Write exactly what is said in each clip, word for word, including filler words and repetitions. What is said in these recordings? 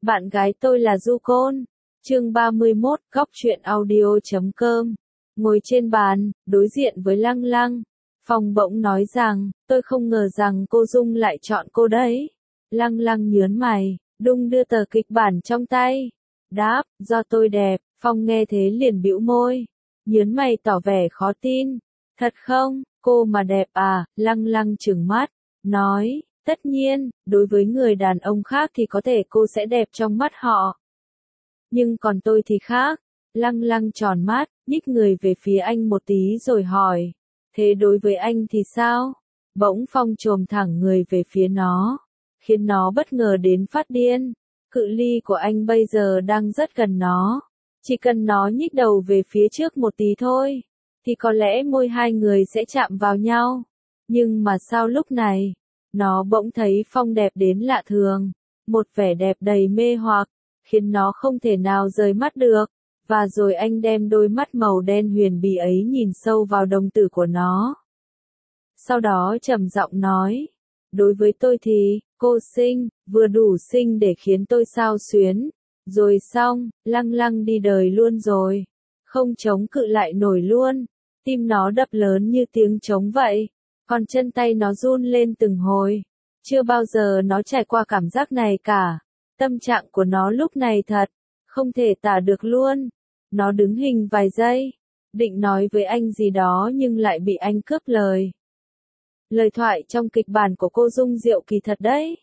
Bạn gái tôi là Du Côn. Chương ba mươi mốt, góc truyện audio chấm com. Ngồi trên bàn, đối diện với Lăng Lăng, Phong bỗng nói rằng, tôi không ngờ rằng cô Dung lại chọn cô đấy. Lăng Lăng nhớn mày, đung đưa tờ kịch bản trong tay. Đáp, do tôi đẹp. Phong nghe thế liền bĩu môi, nhớn mày tỏ vẻ khó tin. Thật không, cô mà đẹp à? Lăng Lăng trừng mắt, nói, tất nhiên, đối với người đàn ông khác thì có thể cô sẽ đẹp trong mắt họ. Nhưng còn tôi thì khác. Lăng Lăng tròn mắt, nhích người về phía anh một tí rồi hỏi, thế đối với anh thì sao? Bỗng Phong chồm thẳng người về phía nó, khiến nó bất ngờ đến phát điên. Cự ly của anh bây giờ đang rất gần nó. Chỉ cần nó nhích đầu về phía trước một tí thôi, thì có lẽ môi hai người sẽ chạm vào nhau. Nhưng mà sao lúc này, nó bỗng thấy Phong đẹp đến lạ thường, một vẻ đẹp đầy mê hoặc, khiến nó không thể nào rời mắt được. Và rồi anh đem đôi mắt màu đen huyền bí ấy nhìn sâu vào đồng tử của nó. Sau đó trầm giọng nói, đối với tôi thì, cô xinh, vừa đủ xinh để khiến tôi xao xuyến. Rồi xong, Lăng Lăng đi đời luôn rồi. Không chống cự lại nổi luôn. Tim nó đập lớn như tiếng trống vậy. Còn chân tay nó run lên từng hồi. Chưa bao giờ nó trải qua cảm giác này cả. Tâm trạng của nó lúc này thật, không thể tả được luôn. Nó đứng hình vài giây, định nói với anh gì đó nhưng lại bị anh cướp lời. Lời thoại trong kịch bản của cô Dung Diệu kỳ thật đấy.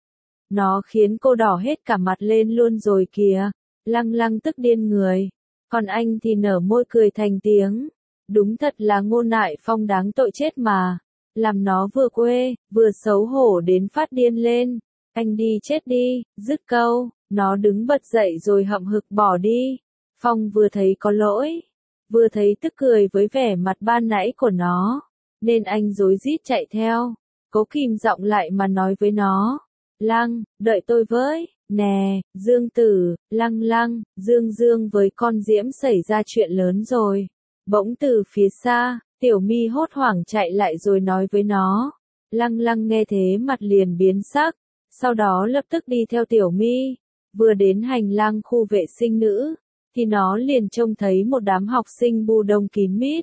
Nó khiến cô đỏ hết cả mặt lên luôn rồi kìa. Lăng Lăng tức điên người. Còn anh thì nở môi cười thành tiếng. Đúng thật là Ngôn Nại Phong đáng tội chết mà. Làm nó vừa quê, vừa xấu hổ đến phát điên lên. Anh đi chết đi, dứt câu, nó đứng bật dậy rồi hậm hực bỏ đi. Phong vừa thấy có lỗi, vừa thấy tức cười với vẻ mặt ban nãy của nó, nên anh rối rít chạy theo, cố kìm giọng lại mà nói với nó. Lăng, đợi tôi với, nè, Dương Tử, Lăng Lăng, Dương Dương với con Diễm xảy ra chuyện lớn rồi. Bỗng từ phía xa, Tiểu My hốt hoảng chạy lại rồi nói với nó. Lăng Lăng nghe thế mặt liền biến sắc, sau đó lập tức đi theo Tiểu My, vừa đến hành lang khu vệ sinh nữ, thì nó liền trông thấy một đám học sinh bu đông kín mít.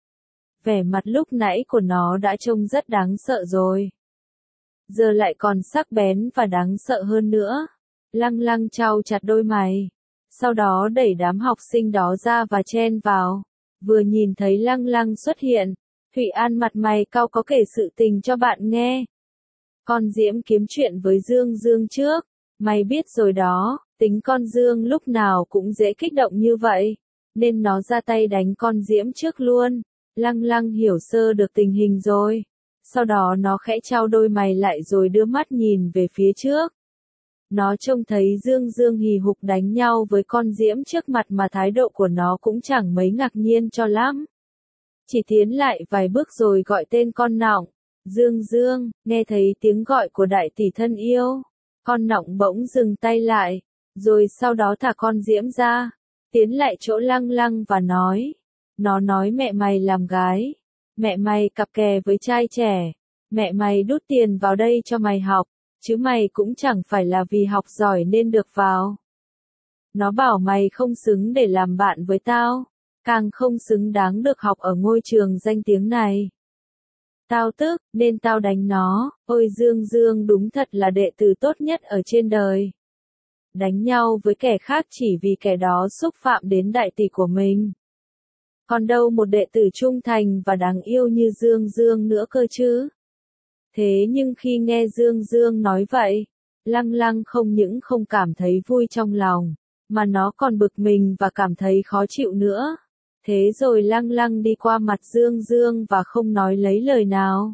Vẻ mặt lúc nãy của nó đã trông rất đáng sợ rồi. Giờ lại còn sắc bén và đáng sợ hơn nữa. Lăng Lăng chau chặt đôi mày. Sau đó đẩy đám học sinh đó ra và chen vào. Vừa nhìn thấy Lăng Lăng xuất hiện, Thụy An mặt mày cau có kể sự tình cho bạn nghe. Con Diễm kiếm chuyện với Dương Dương trước. Mày biết rồi đó, tính con Dương lúc nào cũng dễ kích động như vậy. Nên nó ra tay đánh con Diễm trước luôn. Lăng Lăng hiểu sơ được tình hình rồi. Sau đó nó khẽ chau đôi mày lại rồi đưa mắt nhìn về phía trước. Nó trông thấy Dương Dương hì hục đánh nhau với con Diễm trước mặt mà thái độ của nó cũng chẳng mấy ngạc nhiên cho lắm. Chỉ tiến lại vài bước rồi gọi tên con Nọng. Dương Dương, nghe thấy tiếng gọi của đại tỷ thân yêu. Con Nọng bỗng dừng tay lại, rồi sau đó thả con Diễm ra, tiến lại chỗ Lăng Lăng và nói. Nó nói mẹ mày làm gái, mẹ mày cặp kè với trai trẻ, mẹ mày đút tiền vào đây cho mày học, chứ mày cũng chẳng phải là vì học giỏi nên được vào. Nó bảo mày không xứng để làm bạn với tao, càng không xứng đáng được học ở ngôi trường danh tiếng này. Tao tức, nên tao đánh nó. Ôi Dương Dương đúng thật là đệ tử tốt nhất ở trên đời. Đánh nhau với kẻ khác chỉ vì kẻ đó xúc phạm đến đại tỷ của mình. Còn đâu một đệ tử trung thành và đáng yêu như Dương Dương nữa cơ chứ. Thế nhưng khi nghe Dương Dương nói vậy, Lăng Lăng không những không cảm thấy vui trong lòng, mà nó còn bực mình và cảm thấy khó chịu nữa. Thế rồi Lăng Lăng đi qua mặt Dương Dương và không nói lấy lời nào.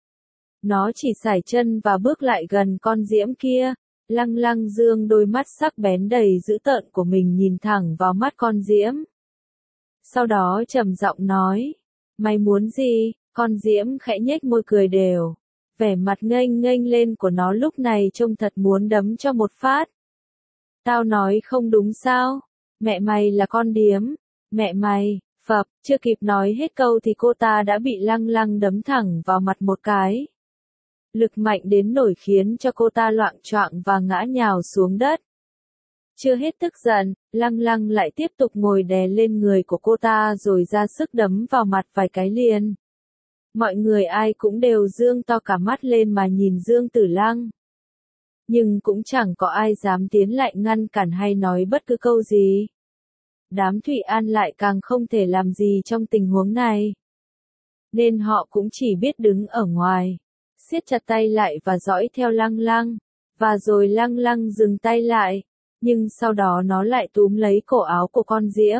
Nó chỉ sải chân và bước lại gần con Diễm kia. Lăng Lăng dương đôi mắt sắc bén đầy dữ tợn của mình nhìn thẳng vào mắt con Diễm. Sau đó trầm giọng nói, mày muốn gì? Con Diễm khẽ nhếch môi cười đều. Vẻ mặt nghênh nghênh lên của nó lúc này trông thật muốn đấm cho một phát. Tao nói không đúng sao? Mẹ mày là con điếm. Mẹ mày, phập, chưa kịp nói hết câu thì cô ta đã bị Lăng Lăng đấm thẳng vào mặt một cái. Lực mạnh đến nổi khiến cho cô ta loạng choạng và ngã nhào xuống đất. Chưa hết tức giận, Lăng Lăng lại tiếp tục ngồi đè lên người của cô ta rồi ra sức đấm vào mặt vài cái liền. Mọi người ai cũng đều dương to cả mắt lên mà nhìn Dương Tử Lăng. Nhưng cũng chẳng có ai dám tiến lại ngăn cản hay nói bất cứ câu gì. Đám Thụy An lại càng không thể làm gì trong tình huống này. Nên họ cũng chỉ biết đứng ở ngoài, siết chặt tay lại và dõi theo Lăng Lăng. Và rồi Lăng Lăng dừng tay lại, nhưng sau đó nó lại túm lấy cổ áo của con Diễm.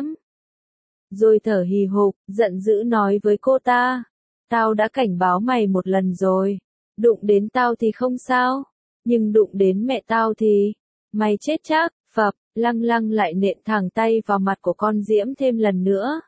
Rồi thở hì hục, giận dữ nói với cô ta. Tao đã cảnh báo mày một lần rồi. Đụng đến tao thì không sao. Nhưng đụng đến mẹ tao thì, mày chết chắc. Phập, Lăng Lăng lại nện thẳng tay vào mặt của con Diễm thêm lần nữa.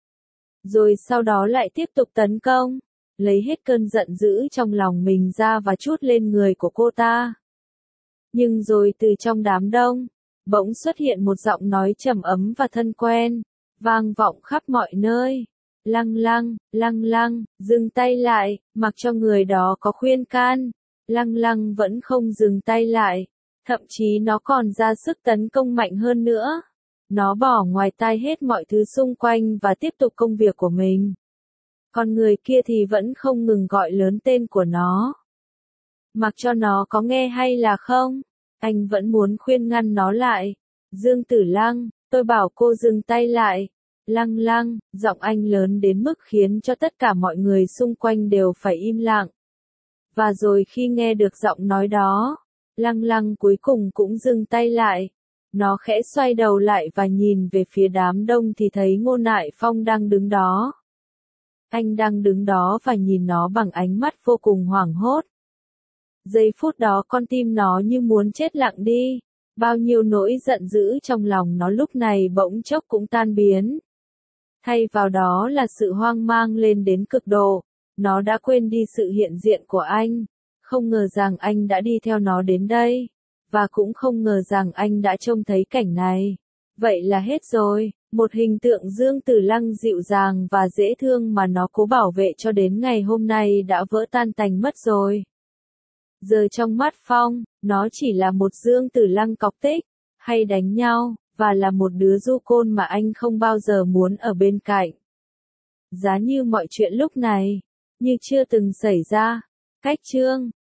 Rồi sau đó lại tiếp tục tấn công, lấy hết cơn giận dữ trong lòng mình ra và trút lên người của cô ta. Nhưng rồi từ trong đám đông, bỗng xuất hiện một giọng nói trầm ấm và thân quen, vang vọng khắp mọi nơi. Lăng Lăng, Lăng Lăng, dừng tay lại, mặc cho người đó có khuyên can. Lăng Lăng vẫn không dừng tay lại, thậm chí nó còn ra sức tấn công mạnh hơn nữa. Nó bỏ ngoài tai hết mọi thứ xung quanh và tiếp tục công việc của mình. Còn người kia thì vẫn không ngừng gọi lớn tên của nó. Mặc cho nó có nghe hay là không, anh vẫn muốn khuyên ngăn nó lại. Dương Tử Lăng, tôi bảo cô dừng tay lại. Lăng Lăng, giọng anh lớn đến mức khiến cho tất cả mọi người xung quanh đều phải im lặng. Và rồi khi nghe được giọng nói đó, Lăng Lăng cuối cùng cũng dừng tay lại. Nó khẽ xoay đầu lại và nhìn về phía đám đông thì thấy Ngô Nại Phong đang đứng đó. Anh đang đứng đó và nhìn nó bằng ánh mắt vô cùng hoảng hốt. Giây phút đó con tim nó như muốn chết lặng đi. Bao nhiêu nỗi giận dữ trong lòng nó lúc này bỗng chốc cũng tan biến. Thay vào đó là sự hoang mang lên đến cực độ. Nó đã quên đi sự hiện diện của anh. Không ngờ rằng anh đã đi theo nó đến đây. Và cũng không ngờ rằng anh đã trông thấy cảnh này. Vậy là hết rồi. Một hình tượng Dương Tử Lăng dịu dàng và dễ thương mà nó cố bảo vệ cho đến ngày hôm nay đã vỡ tan tành mất rồi. Giờ trong mắt Phong, nó chỉ là một Dương Tử Lăng cọc tích, hay đánh nhau, và là một đứa du côn mà anh không bao giờ muốn ở bên cạnh. Giá như mọi chuyện lúc này, như chưa từng xảy ra. Cách chương